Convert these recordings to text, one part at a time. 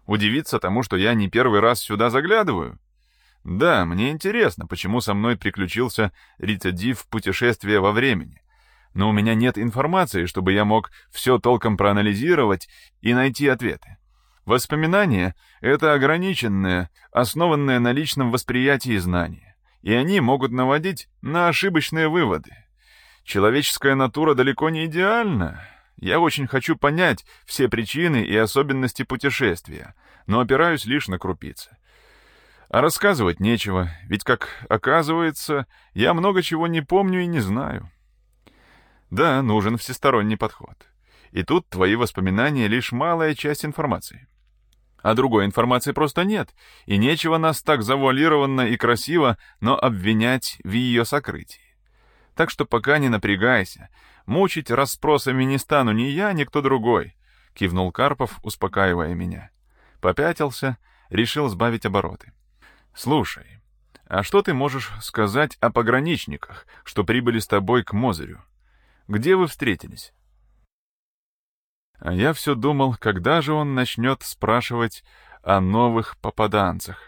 Удивиться тому, что я не первый раз сюда заглядываю? Да, мне интересно, почему со мной приключился рецидив путешествия во времени. Но у меня нет информации, чтобы я мог все толком проанализировать и найти ответы. Воспоминания — это ограниченное, основанное на личном восприятии знания, и они могут наводить на ошибочные выводы. Человеческая натура далеко не идеальна. Я очень хочу понять все причины и особенности путешествия, но опираюсь лишь на крупицы. А рассказывать нечего, ведь, как оказывается, я много чего не помню и не знаю. Да, нужен всесторонний подход. И тут твои воспоминания — лишь малая часть информации. А другой информации просто нет, и нечего нас так завуалированно и красиво, но обвинять в ее сокрытии. Так что пока не напрягайся, мучить расспросами не стану ни я, ни кто другой, — кивнул Карпов, успокаивая меня. Попятился, решил сбавить обороты. Слушай, а что ты можешь сказать о пограничниках, что прибыли с тобой к Мозырю? Где вы встретились? А я все думал, когда же он начнет спрашивать о новых попаданцах.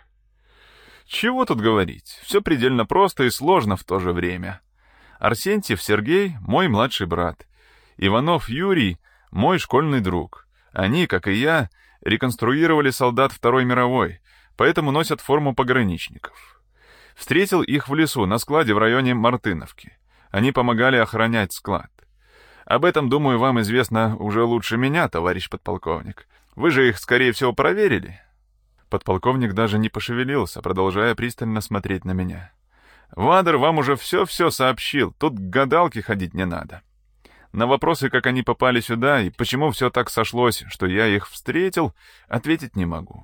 Чего тут говорить, все предельно просто и сложно в то же время. Арсентьев Сергей — мой младший брат. Иванов Юрий — мой школьный друг. Они, как и я, реконструировали солдат Второй мировой, поэтому носят форму пограничников. Встретил их в лесу на складе в районе Мартыновки. Они помогали охранять склад. Об этом, думаю, вам известно уже лучше меня, товарищ подполковник. Вы же их, скорее всего, проверили?» Подполковник даже не пошевелился, продолжая пристально смотреть на меня. «Вадер вам уже все-все сообщил, тут к гадалке ходить не надо. На вопросы, как они попали сюда и почему все так сошлось, что я их встретил, ответить не могу».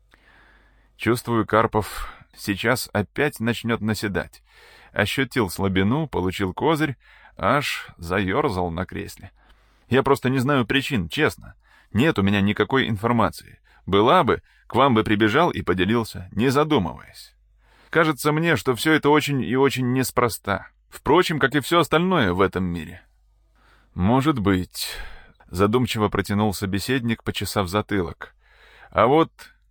Чувствую, Карпов сейчас опять начнет наседать. Ощутил слабину, получил козырь, аж заерзал на кресле. Я просто не знаю причин, честно. Нет у меня никакой информации. Была бы, к вам бы прибежал и поделился, не задумываясь. Кажется мне, что все это очень и очень неспроста. Впрочем, как и все остальное в этом мире. «Может быть», — задумчиво протянул собеседник, почесав затылок. «А вот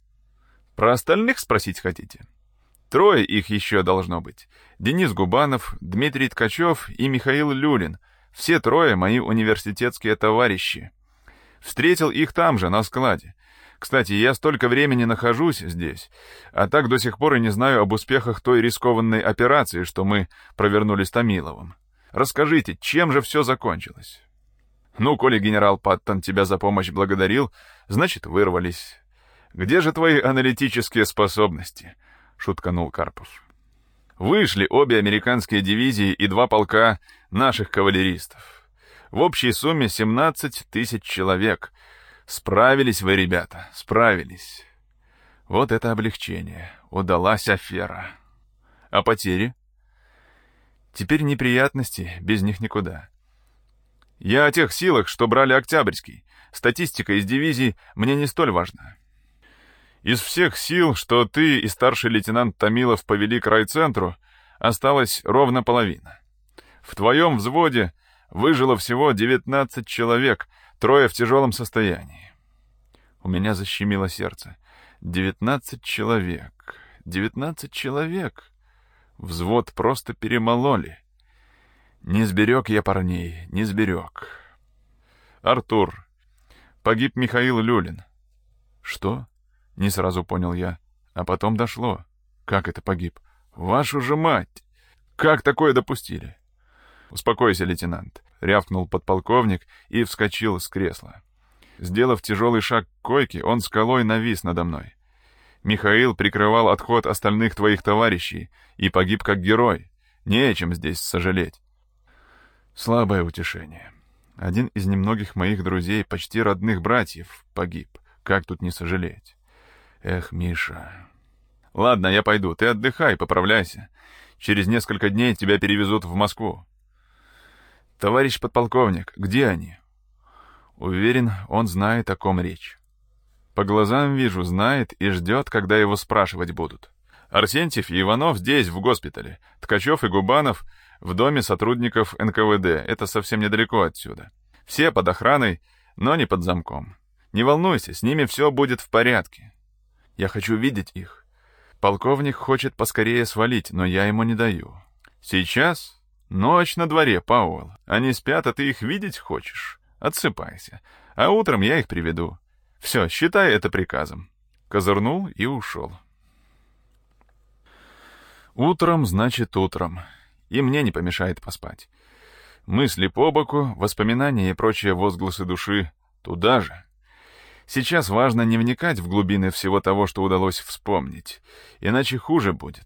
про остальных спросить хотите? Трое их еще должно быть. Денис Губанов, Дмитрий Ткачев и Михаил Люлин. Все трое мои университетские товарищи. Встретил их там же, на складе. Кстати, я столько времени нахожусь здесь, а так до сих пор и не знаю об успехах той рискованной операции, что мы провернули с Томиловым. Расскажите, чем же все закончилось?» «Ну, коли генерал Паттон тебя за помощь благодарил, значит, вырвались. Где же твои аналитические способности?» — шутканул Карпов. «Вышли обе американские дивизии и 2 полка наших кавалеристов. В общей сумме 17 тысяч человек. Справились вы, ребята, справились. Вот это облегчение. Удалась афера. А потери? Теперь неприятности, без них никуда. Я о тех силах, что брали Октябрьский. Статистика из дивизий мне не столь важна. Из всех сил, что ты и старший лейтенант Томилов повели к райцентру, осталось ровно половина. В твоем взводе выжило всего 19 человек, 3 в тяжелом состоянии. У меня защемило сердце. 19 человек. 19 человек. Взвод просто перемололи. Не сберег я парней, не сберег. Артур. Погиб Михаил Люлин. Что? Не сразу понял я. А потом дошло. Как это погиб? Вашу же мать! Как такое допустили? Успокойся, лейтенант. Рявкнул подполковник и вскочил с кресла. Сделав тяжелый шаг к койке, он скалой навис надо мной. Михаил прикрывал отход остальных твоих товарищей и погиб как герой. Не о чем здесь сожалеть. Слабое утешение. Один из немногих моих друзей, почти родных братьев, погиб. Как тут не сожалеть? Эх, Миша. Ладно, я пойду. Ты отдыхай, поправляйся. Через несколько дней тебя перевезут в Москву. Товарищ подполковник, где они? Уверен, он знает, о ком речь. По глазам вижу, знает и ждет, когда его спрашивать будут. Арсентьев и Иванов здесь, в госпитале. Ткачев и Губанов в доме сотрудников НКВД. Это совсем недалеко отсюда. Все под охраной, но не под замком. Не волнуйся, с ними все будет в порядке. Я хочу видеть их. Полковник хочет поскорее свалить, но я ему не даю. Сейчас ночь на дворе, Пауэлл. Они спят, а ты их видеть хочешь? Отсыпайся. А утром я их приведу. Все, считай это приказом. Козырнул и ушел. Утром значит утром. И мне не помешает поспать. Мысли по боку, воспоминания и прочие возгласы души туда же. Сейчас важно не вникать в глубины всего того, что удалось вспомнить, иначе хуже будет.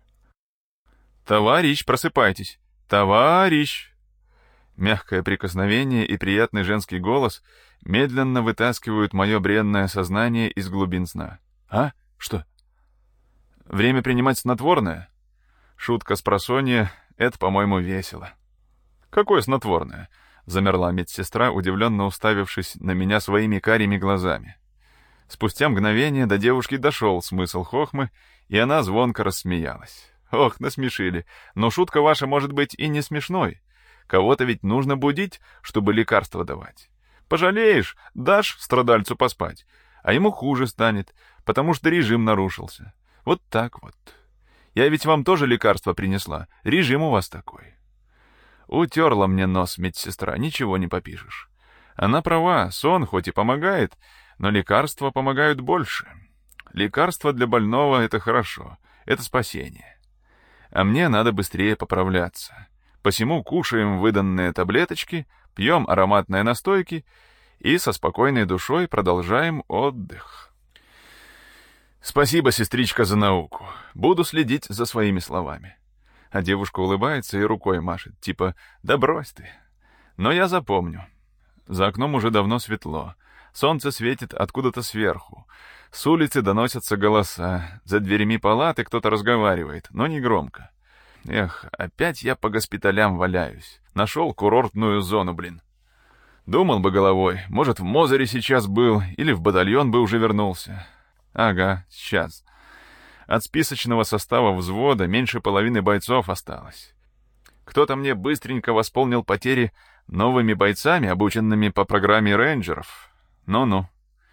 «Товарищ, просыпайтесь! Товарищ!» Мягкое прикосновение и приятный женский голос медленно вытаскивают мое бренное сознание из глубин сна. «А? Что? Время принимать снотворное?» Шутка спросонья — это, по-моему, весело. «Какое снотворное?» — замерла медсестра, удивленно уставившись на меня своими карими глазами. Спустя мгновение до девушки дошел смысл хохмы, и она звонко рассмеялась. «Ох, насмешили. Но шутка ваша может быть и не смешной. Кого-то ведь нужно будить, чтобы лекарство давать. Пожалеешь, дашь страдальцу поспать, а ему хуже станет, потому что режим нарушился. Вот так вот. Я ведь вам тоже лекарство принесла. Режим у вас такой». Утерла мне нос медсестра, ничего не попишешь. Она права, сон хоть и помогает, но лекарства помогают больше. Лекарство для больного — это хорошо, это спасение. А мне надо быстрее поправляться. Посему кушаем выданные таблеточки, пьем ароматные настойки и со спокойной душой продолжаем отдых. Спасибо, сестричка, за науку. Буду следить за своими словами. А девушка улыбается и рукой машет, типа «да брось ты». Но я запомню. За окном уже давно светло. Солнце светит откуда-то сверху. С улицы доносятся голоса. За дверями палаты кто-то разговаривает, но не громко. Эх, опять я по госпиталям валяюсь. Нашел курортную зону, блин. Думал бы головой, может, в Мозере сейчас был, или в батальон бы уже вернулся. Ага, сейчас. От списочного состава взвода меньше половины бойцов осталось. Кто-то мне быстренько восполнил потери новыми бойцами, обученными по программе рейнджеров. Ну-ну.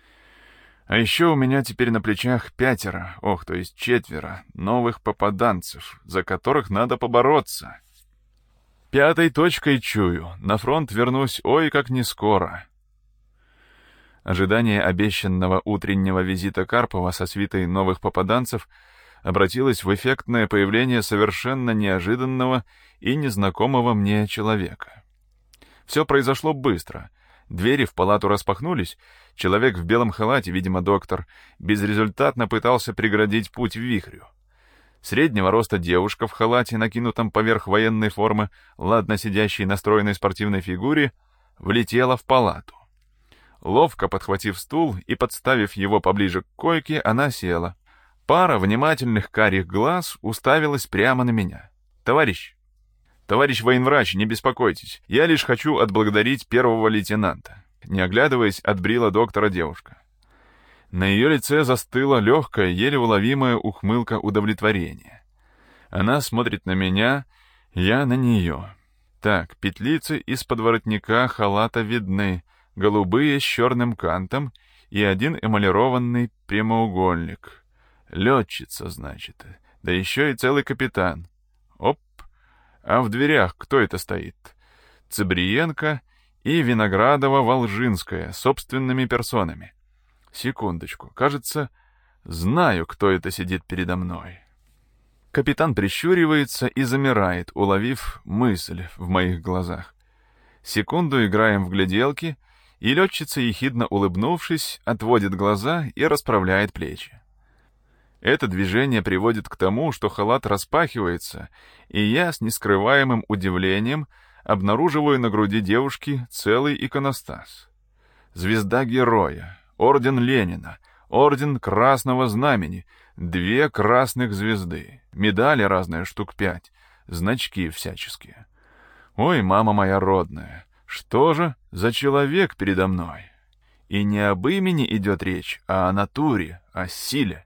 А еще у меня теперь на плечах 5, то есть 4 новых попаданцев, за которых надо побороться. 5 точкой чую, на фронт вернусь ой как не скоро. Ожидание обещанного утреннего визита Карпова со свитой новых попаданцев обратилось в эффектное появление совершенно неожиданного и незнакомого мне человека. Все произошло быстро. Двери в палату распахнулись, человек в белом халате, видимо, доктор, безрезультатно пытался преградить путь вихрю. Среднего роста девушка в халате, накинутом поверх военной формы, ладно сидящей на стройной спортивной фигуре, влетела в палату. Ловко подхватив стул и подставив его поближе к койке, она села. Пара внимательных карих глаз уставилась прямо на меня. «Товарищ военврач, не беспокойтесь. Я лишь хочу отблагодарить первого лейтенанта». Не оглядываясь, отбрила доктора девушка. На ее лице застыла легкая, еле уловимая ухмылка удовлетворения. Она смотрит на меня, я на нее. Так, петлицы из-под воротника халата видны, голубые с черным кантом и один эмалированный прямоугольник. Летчица, значит, да еще и целый капитан. Оп! А в дверях кто это стоит? Цыбриенко и Виноградова-Волжинская собственными персонами. Секундочку, кажется, знаю, кто это сидит передо мной. Капитан прищуривается и замирает, уловив мысль в моих глазах. Секунду играем в гляделки, и летчица, ехидно улыбнувшись, отводит глаза и расправляет плечи. Это движение приводит к тому, что халат распахивается, и я с нескрываемым удивлением обнаруживаю на груди девушки целый иконостас. Звезда Героя, орден Ленина, орден Красного Знамени, 2 красных звезды, медали разные штук 5, значки всяческие. Ой, мама моя родная, что же за человек передо мной? И не об имени идет речь, а о натуре, о силе.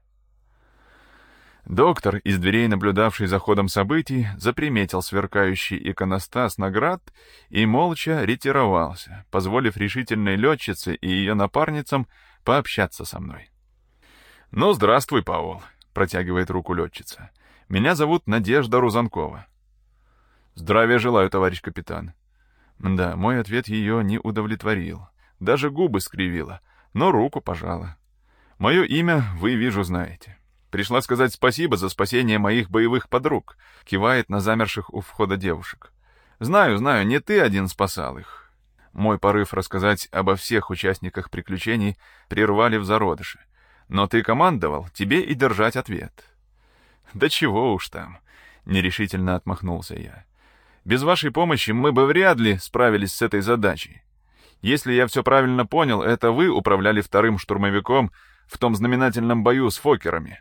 Доктор, из дверей наблюдавший за ходом событий, заприметил сверкающий иконостас наград и молча ретировался, позволив решительной летчице и ее напарницам пообщаться со мной. «Ну, здравствуй, Павел», — протягивает руку летчица. «Меня зовут Надежда Рузанкова». «Здравия желаю, товарищ капитан». Да, мой ответ ее не удовлетворил. Даже губы скривила, но руку пожала. «Мое имя вы, вижу, знаете. Пришла сказать спасибо за спасение моих боевых подруг», — кивает на замерших у входа девушек. «Знаю, не ты один спасал их». Мой порыв рассказать обо всех участниках приключений прервали в зародыше. «Но ты командовал, тебе и держать ответ». «Да чего уж там», — нерешительно отмахнулся я. «Без вашей помощи мы бы вряд ли справились с этой задачей. Если я все правильно понял, это вы управляли вторым штурмовиком в том знаменательном бою с Фоккерами.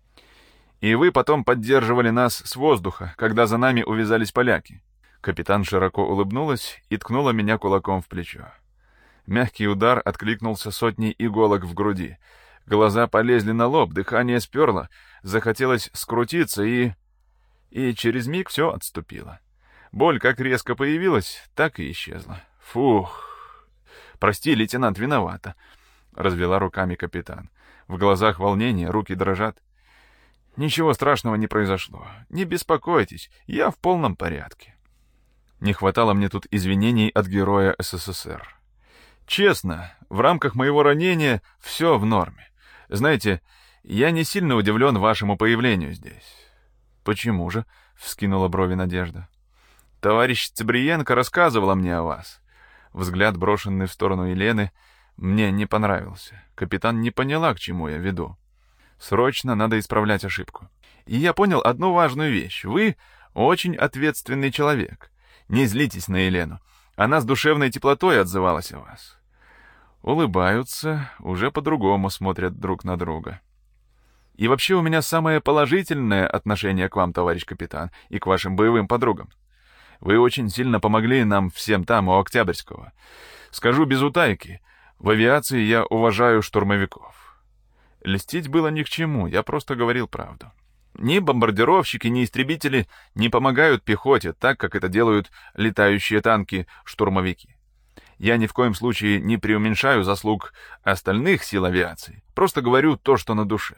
И вы потом поддерживали нас с воздуха, когда за нами увязались поляки». Капитан широко улыбнулась и ткнула меня кулаком в плечо. Мягкий удар откликнулся сотней иголок в груди. Глаза полезли на лоб, дыхание сперло, захотелось скрутиться и через миг все отступило. Боль как резко появилась, так и исчезла. «Фух! Прости, лейтенант, виновата», — развела руками капитан. В глазах волнение, руки дрожат. «Ничего страшного не произошло. Не беспокойтесь, я в полном порядке». Не хватало мне тут извинений от героя СССР. Честно, в рамках моего ранения все в норме. Знаете, я не сильно удивлен вашему появлению здесь. «Почему же?» — вскинула брови Надежда. «Товарищ Цыбриенко рассказывала мне о вас». Взгляд, брошенный в сторону Елены, мне не понравился. Капитан не поняла, к чему я веду. Срочно надо исправлять ошибку. И я понял одну важную вещь. Вы очень ответственный человек. Не злитесь на Елену. Она с душевной теплотой отзывалась о вас. Улыбаются, уже по-другому смотрят друг на друга. И вообще у меня самое положительное отношение к вам, товарищ капитан, и к вашим боевым подругам. Вы очень сильно помогли нам всем там, у Октябрьского. Скажу без утайки, в авиации я уважаю штурмовиков. Льстить было ни к чему, я просто говорил правду. Ни бомбардировщики, ни истребители не помогают пехоте так, как это делают летающие танки-штурмовики. Я ни в коем случае не преуменьшаю заслуг остальных сил авиации, просто говорю то, что на душе.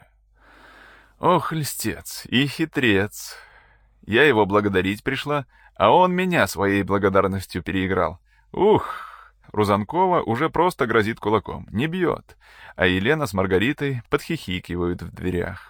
Ох, льстец и хитрец. Я его благодарить пришла, а он меня своей благодарностью переиграл. Ух! Рузанкова уже просто грозит кулаком, не бьет, а Елена с Маргаритой подхихикивают в дверях.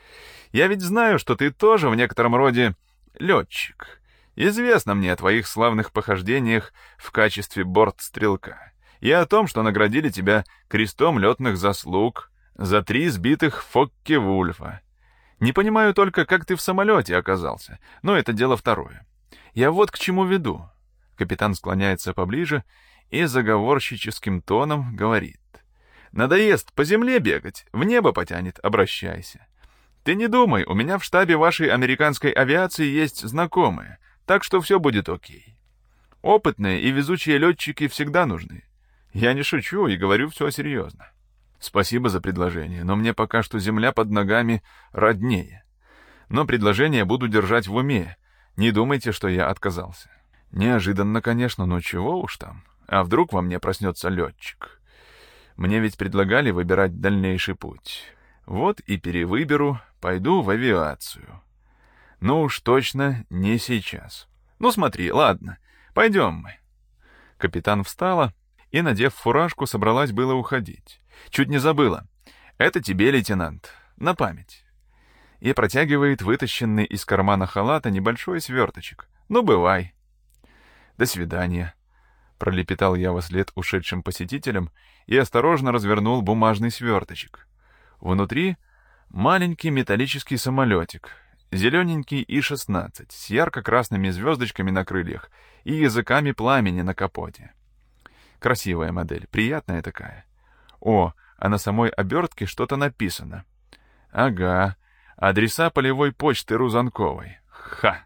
Я ведь знаю, что ты тоже в некотором роде летчик. Известно мне о твоих славных похождениях в качестве бортстрелка и о том, что наградили тебя крестом летных заслуг за 3 сбитых Фокке-Вульфа. Не понимаю только, как ты в самолете оказался, но это дело второе. Я вот к чему веду. Капитан склоняется поближе и заговорщическим тоном говорит. Надоест по земле бегать, в небо потянет, обращайся. Ты не думай, у меня в штабе вашей американской авиации есть знакомые, так что все будет окей. Опытные и везучие летчики всегда нужны. Я не шучу и говорю все серьезно. Спасибо за предложение, но мне пока что земля под ногами роднее. Но предложение буду держать в уме. Не думайте, что я отказался. Неожиданно, конечно, но чего уж там. А вдруг во мне проснется летчик? Мне ведь предлагали выбирать дальнейший путь. Вот и перевыберу, пойду в авиацию. Ну уж точно не сейчас. Ну смотри, ладно, пойдем мы. Капитан встала и, надев фуражку, собралась было уходить. Чуть не забыла. Это тебе, лейтенант, на память. И протягивает вытащенный из кармана халата небольшой сверточек. Ну, бывай. До свидания. Пролепетал я вослед ушедшим посетителям и осторожно развернул бумажный сверточек. Внутри маленький металлический самолетик, зелененький И-16 с ярко-красными звездочками на крыльях и языками пламени на капоте. Красивая модель, приятная такая. О, а на самой обертке что-то написано. Ага, адреса полевой почты Рузанковой. Ха!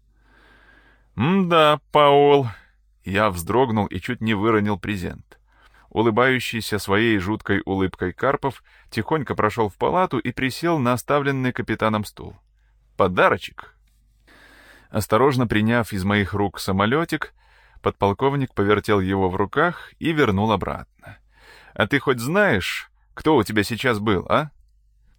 М-да, Паул. Я вздрогнул и чуть не выронил презент. Улыбающийся своей жуткой улыбкой Карпов тихонько прошел в палату и присел на оставленный капитаном стул. Подарочек. Осторожно приняв из моих рук самолетик, подполковник повертел его в руках и вернул обратно. «А ты хоть знаешь, кто у тебя сейчас был, а?»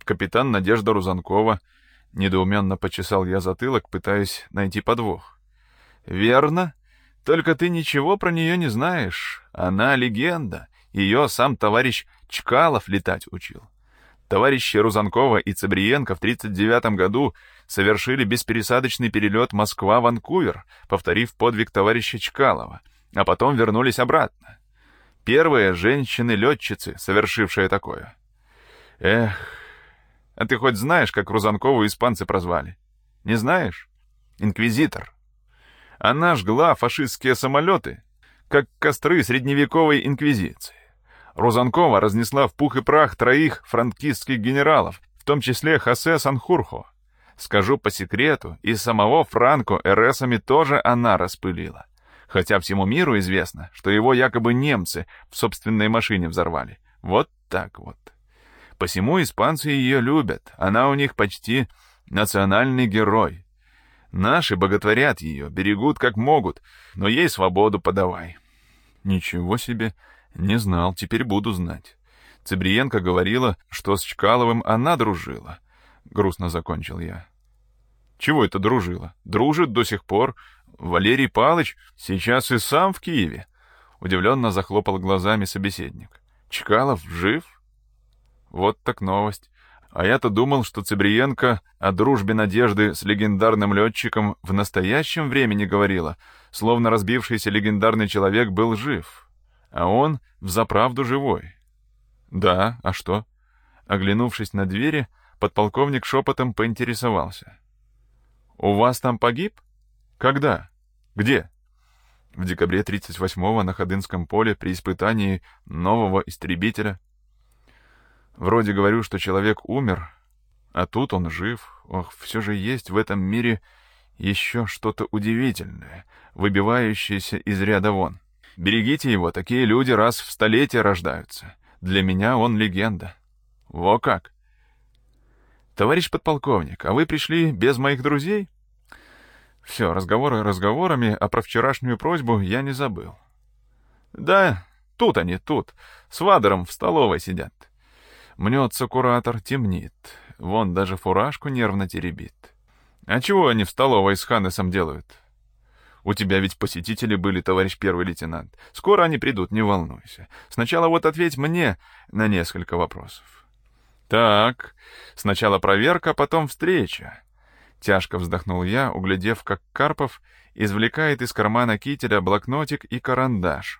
Капитан Надежда Рузанкова. Недоуменно почесал я затылок, пытаясь найти подвох. Верно. Только ты ничего про нее не знаешь. Она легенда. Ее сам товарищ Чкалов летать учил. Товарищи Рузанкова и Цыбриенко в 1939 году совершили беспересадочный перелет Москва-Ванкувер, повторив подвиг товарища Чкалова, а потом вернулись обратно. Первые женщины-летчицы, совершившие такое. Эх, а ты хоть знаешь, как Рузанкову испанцы прозвали? Не знаешь? Инквизитор. Она жгла фашистские самолеты, как костры средневековой инквизиции. Рузанкова разнесла в пух и прах 3 франкистских генералов, в том числе Хосе Санхурхо. Скажу по секрету, и самого Франко РСами тоже она распылила. Хотя всему миру известно, что его якобы немцы в собственной машине взорвали. Вот так вот. Посему испанцы ее любят, она у них почти национальный герой. Наши боготворят ее, берегут как могут, но ей свободу подавай. Ничего себе, не знал, теперь буду знать. Цыбриенко говорила, что с Чкаловым она дружила. Грустно закончил я. Чего это дружила? Дружит до сих пор. Валерий Палыч сейчас и сам в Киеве. Удивленно захлопал глазами собеседник. Чкалов жив? Вот так новость. А я-то думал, что Цыбриенко о дружбе Надежды с легендарным летчиком в настоящем времени говорила, словно разбившийся легендарный человек был жив. А он взаправду живой. Да, а что? Оглянувшись на двери, подполковник шепотом поинтересовался. «У вас там погиб? Когда? Где?» В декабре 38-го на Ходынском поле при испытании нового истребителя. Вроде говорю, что человек умер, а тут он жив. Ох, все же есть в этом мире еще что-то удивительное, выбивающееся из ряда вон. Берегите его, такие люди раз в столетие рождаются. Для меня он легенда. Во как! Товарищ подполковник, а вы пришли без моих друзей? Все, разговоры разговорами, а про вчерашнюю просьбу я не забыл. Да, тут они, тут, с Вадером в столовой сидят. Мнется куратор, темнит. Вон даже фуражку нервно теребит. А чего они в столовой с Ханнесом делают? У тебя ведь посетители были, товарищ первый лейтенант. Скоро они придут, не волнуйся. Сначала вот ответь мне на несколько вопросов. Так, сначала проверка, потом встреча. Тяжко вздохнул я, углядев, как Карпов извлекает из кармана кителя блокнотик и карандаш.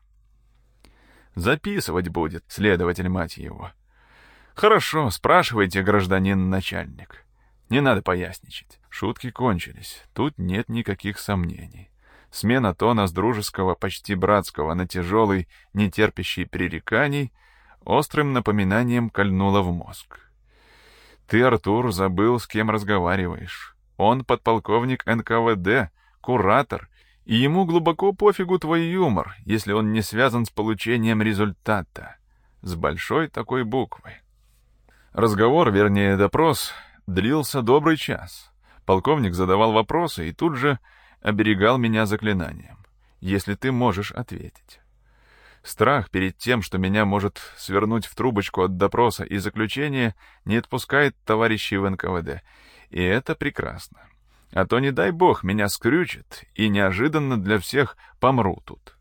Записывать будет, следователь, мать его. Хорошо, спрашивайте, гражданин начальник. Не надо поясничать. Шутки кончились. Тут нет никаких сомнений. Смена тона с дружеского, почти братского на тяжелый, не терпящий пререканий, острым напоминанием кольнула в мозг. Ты, Артур, забыл, с кем разговариваешь. Он подполковник НКВД, куратор, и ему глубоко пофигу твой юмор, если он не связан с получением результата. С большой такой буквы. Разговор, вернее допрос, длился добрый час. Полковник задавал вопросы и тут же оберегал меня заклинанием. Если ты можешь ответить. Страх перед тем, что меня может свернуть в трубочку от допроса и заключения, не отпускает товарищей в НКВД. И это прекрасно. А то, не дай бог, меня скрючат, и неожиданно для всех помру тут.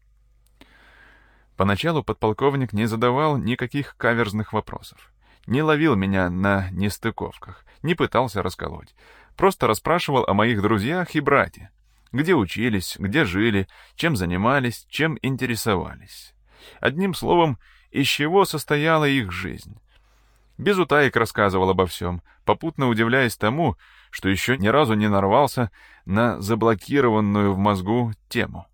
Поначалу подполковник не задавал никаких каверзных вопросов. Не ловил меня на нестыковках, не пытался расколоть. Просто расспрашивал о моих друзьях и брате. Где учились, где жили, чем занимались, чем интересовались. Одним словом, из чего состояла их жизнь. Без утаек рассказывал обо всем, попутно удивляясь тому, что еще ни разу не нарвался на заблокированную в мозгу тему.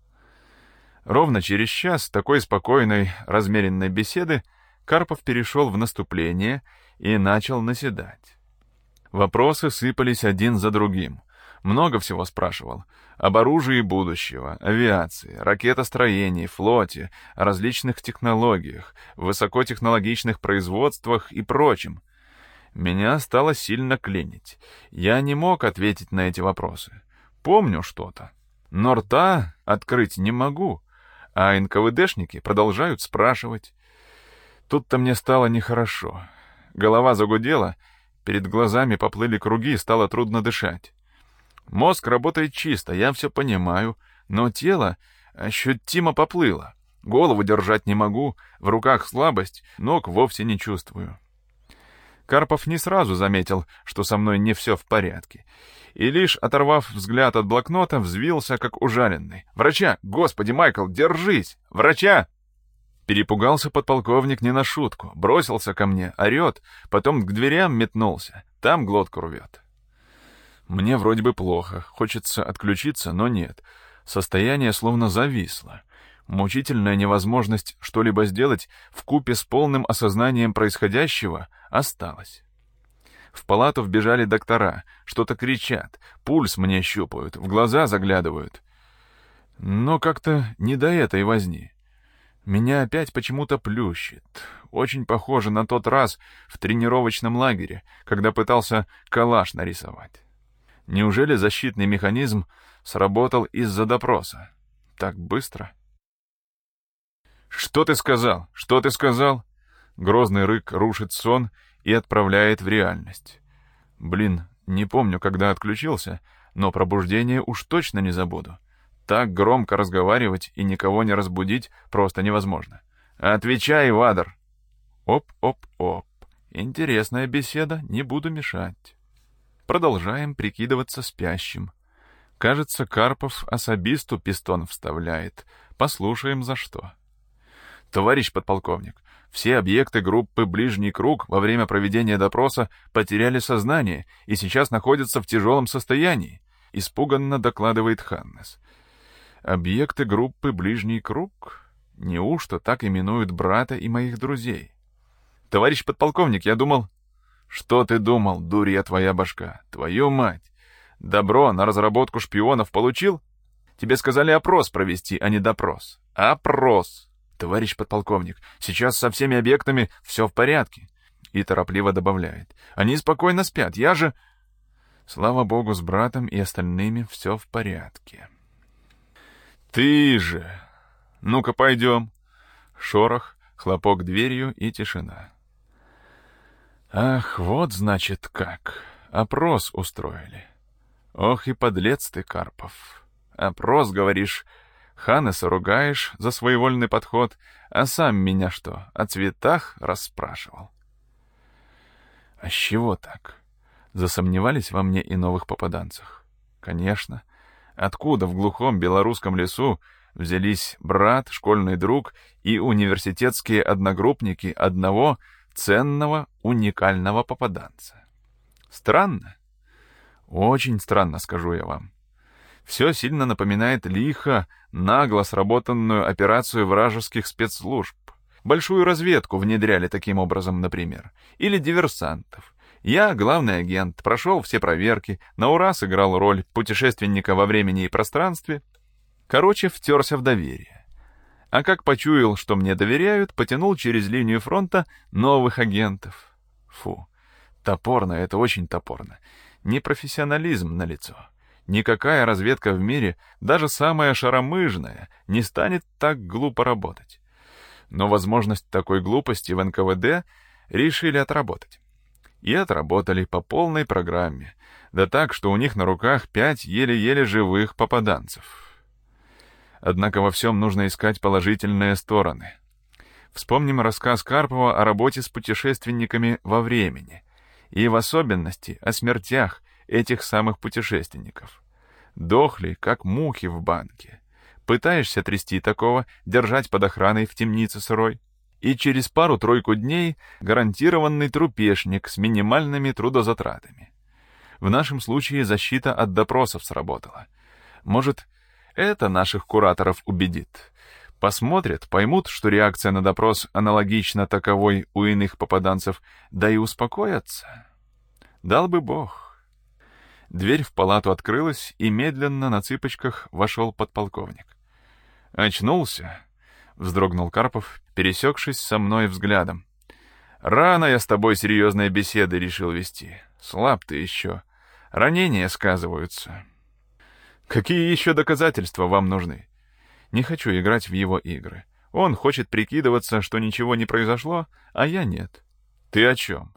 Ровно через час такой спокойной, размеренной беседы Карпов перешел в наступление и начал наседать. Вопросы сыпались один за другим. Много всего спрашивал. Об оружии будущего, авиации, ракетостроении, флоте, о различных технологиях, высокотехнологичных производствах и прочем. Меня стало сильно клинить. Я не мог ответить на эти вопросы. Помню что-то, но рта открыть не могу, а НКВДшники продолжают спрашивать. Тут-то мне стало нехорошо. Голова загудела, Перед глазами поплыли круги, стало трудно дышать. Мозг работает чисто, я все понимаю, но тело ощутимо поплыло. Голову держать не могу, в руках слабость, ног вовсе не чувствую. Карпов не сразу заметил, что со мной не все в порядке, и лишь оторвав взгляд от блокнота, взвился, как ужаленный. «Врача! Господи, Майкл, держись! Врача!» Перепугался подполковник не на шутку, бросился ко мне, орет, потом к дверям метнулся, там глотку рвет. Мне вроде бы плохо, хочется отключиться, но нет. Состояние словно зависло. Мучительная невозможность что-либо сделать вкупе с полным осознанием происходящего осталась. В палату вбежали доктора, что-то кричат, пульс мне щупают, в глаза заглядывают. Но как-то не до этой возни. Меня опять почему-то плющит. Очень похоже на тот раз в тренировочном лагере, когда пытался калаш нарисовать. Неужели защитный механизм сработал из-за допроса? Так быстро? «Что ты сказал? Что ты сказал?» Грозный рык рушит сон и отправляет в реальность. Блин, не помню, когда отключился, но пробуждение уж точно не забуду. Так громко разговаривать и никого не разбудить просто невозможно. «Отвечай, Вадр!» Оп-оп-оп. Интересная беседа, не буду мешать. Продолжаем прикидываться спящим. Кажется, Карпов особисту пистон вставляет. Послушаем, за что. «Товарищ подполковник, все объекты группы «Ближний круг» во время проведения допроса потеряли сознание и сейчас находятся в тяжелом состоянии», — испуганно докладывает Ханнес. «Объекты группы «Ближний круг»? Неужто так именуют брата и моих друзей?» «Товарищ подполковник, я думал...» «Что ты думал, дурья твоя башка? Твою мать! Добро на разработку шпионов получил? Тебе сказали опрос провести, а не допрос. Опрос! Товарищ подполковник, сейчас со всеми объектами все в порядке». И торопливо добавляет. «Они спокойно спят, я же...» Слава богу, с братом и остальными все в порядке. «Ты же... Ну-ка, пойдем». Шорох, хлопок дверью и тишина. «Ах, вот, значит, как. Опрос устроили. Ох и подлец ты, Карпов. Опрос, говоришь, Ханнеса ругаешь за своевольный подход, а сам меня что, о цветах расспрашивал?» «А с чего так? Засомневались во мне и новых попаданцах?» «Конечно. Откуда в глухом белорусском лесу взялись брат, школьный друг и университетские одногруппники одного ценного, уникального попаданца? Странно? Очень странно, скажу я вам. Все сильно напоминает лихо, нагло сработанную операцию вражеских спецслужб. Большую разведку внедряли таким образом, например. Или диверсантов. Я, главный агент, прошел все проверки, на ура сыграл роль путешественника во времени и пространстве. Короче, втерся в доверие. А как почуял, что мне доверяют, потянул через линию фронта новых агентов. Фу, топорно, это очень топорно. Непрофессионализм налицо. Никакая разведка в мире, даже самая шаромыжная, не станет так глупо работать. Но возможность такой глупости в НКВД решили отработать. И отработали по полной программе. Да так, что у них на руках 5 еле-еле живых попаданцев. Однако во всем нужно искать положительные стороны. Вспомним рассказ Карпова о работе с путешественниками во времени. И в особенности о смертях этих самых путешественников. Дохли, как мухи в банке. Пытаешься трясти такого, держать под охраной в темнице сырой. И через пару-тройку дней гарантированный трупешник с минимальными трудозатратами. В нашем случае защита от допросов сработала. Может, это наших кураторов убедит. Посмотрят, поймут, что реакция на допрос аналогична таковой у иных попаданцев, да и успокоятся. Дал бы Бог. Дверь в палату открылась, и медленно на цыпочках вошел подполковник. «Очнулся?» — вздрогнул Карпов, пересекшись со мной взглядом. «Рано я с тобой серьезные беседы решил вести. Слаб ты еще. Ранения сказываются». «Какие еще доказательства вам нужны?» Не хочу играть в его игры. Он хочет прикидываться, что ничего не произошло, а я нет. «Ты о чем?»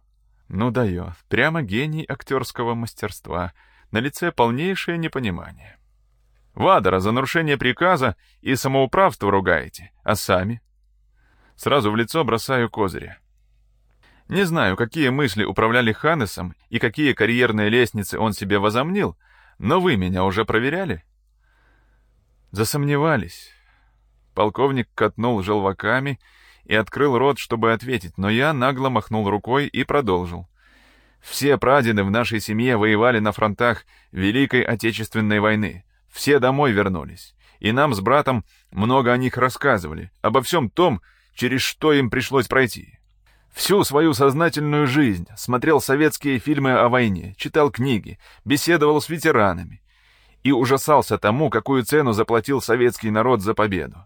Ну дает, прямо гений актерского мастерства, на лице полнейшее непонимание. Вадера за нарушение приказа и самоуправство ругаете, а сами? Сразу в лицо бросаю козыря. Не знаю, какие мысли управляли Ханнесом и какие карьерные лестницы он себе возомнил, но вы меня уже проверяли? Засомневались. Полковник катнул желваками и открыл рот, чтобы ответить, но я нагло махнул рукой и продолжил. Все прадеды в нашей семье воевали на фронтах Великой Отечественной войны. Все домой вернулись. И нам с братом много о них рассказывали, обо всем том, через что им пришлось пройти. Всю свою сознательную жизнь смотрел советские фильмы о войне, читал книги, беседовал с ветеранами и ужасался тому, какую цену заплатил советский народ за победу.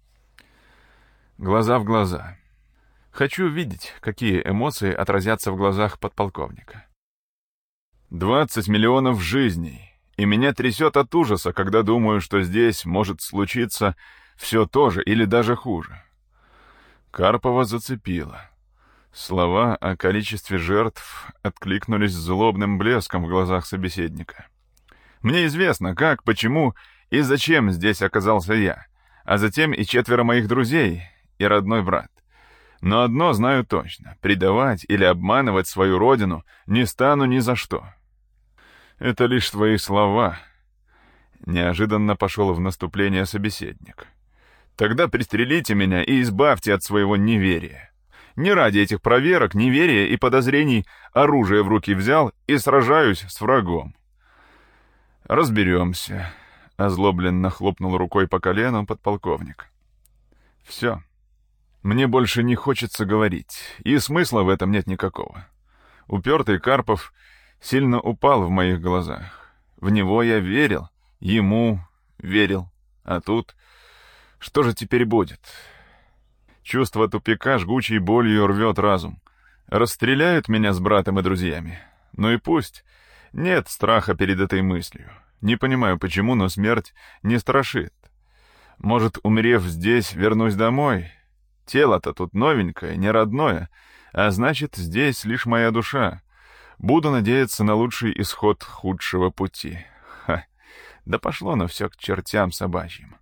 Глаза в глаза. Хочу видеть, какие эмоции отразятся в глазах подполковника. 20 миллионов жизней, и меня трясет от ужаса, когда думаю, что здесь может случиться все то же или даже хуже. Карпова зацепило. Слова о количестве жертв откликнулись злобным блеском в глазах собеседника. Мне известно, как, почему и зачем здесь оказался я, а затем и 4 моих друзей и родной брат. Но одно знаю точно — предавать или обманывать свою родину не стану ни за что. Это лишь твои слова. Неожиданно пошел в наступление собеседник. Тогда пристрелите меня и избавьте от своего неверия. Не ради этих проверок, неверия и подозрений оружие в руки взял и сражаюсь с врагом. Разберемся. Озлобленно хлопнул рукой по колену подполковник. Все. Мне больше не хочется говорить, и смысла в этом нет никакого. Упертый Карпов сильно упал в моих глазах. В него я верил, ему верил. А тут... Что же теперь будет? Чувство тупика жгучей болью рвет разум. Расстреляют меня с братом и друзьями. Ну и пусть. Нет страха перед этой мыслью. Не понимаю, почему, но смерть не страшит. Может, умерев здесь, вернусь домой? Тело-то тут новенькое, не родное, а значит, здесь лишь моя душа. Буду надеяться на лучший исход худшего пути. Ха! Да пошло оно все к чертям собачьим.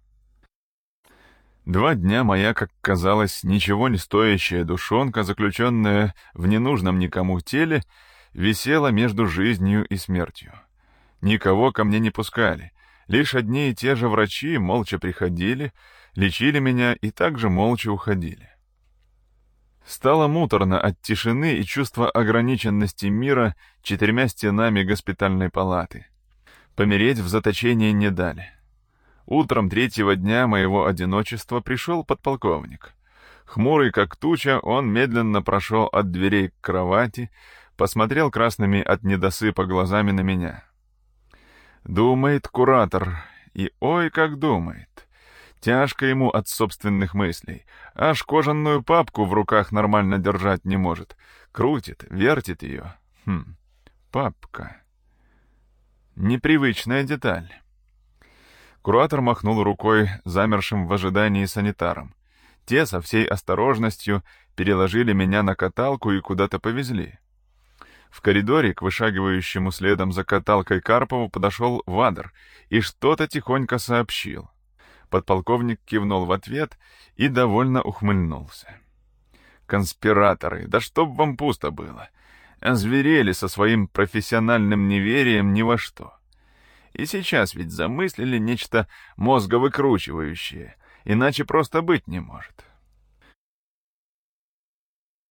2 дня моя, как казалось, ничего не стоящая душонка, заключенная в ненужном никому теле, висела между жизнью и смертью. Никого ко мне не пускали. Лишь одни и те же врачи молча приходили, лечили меня и также молча уходили. Стало муторно от тишины и чувства ограниченности мира 4 стенами госпитальной палаты. Помереть в заточении не дали. Утром 3-го дня моего одиночества пришел подполковник. Хмурый как туча, он медленно прошел от дверей к кровати, посмотрел красными от недосыпа глазами на меня. Думает куратор, и ой, как думает. Тяжко ему от собственных мыслей. Аж кожаную папку в руках нормально держать не может. Крутит, вертит ее. Папка. Непривычная деталь. Куратор махнул рукой замершим в ожидании санитарам. Те со всей осторожностью переложили меня на каталку и куда-то повезли. В коридоре к вышагивающему следом за каталкой Карпову подошел Вадер и что-то тихонько сообщил. Подполковник кивнул в ответ и довольно ухмыльнулся. «Конспираторы, да чтоб вам пусто было! Озверели со своим профессиональным неверием ни во что. И сейчас ведь замыслили нечто мозговыкручивающее, иначе просто быть не может.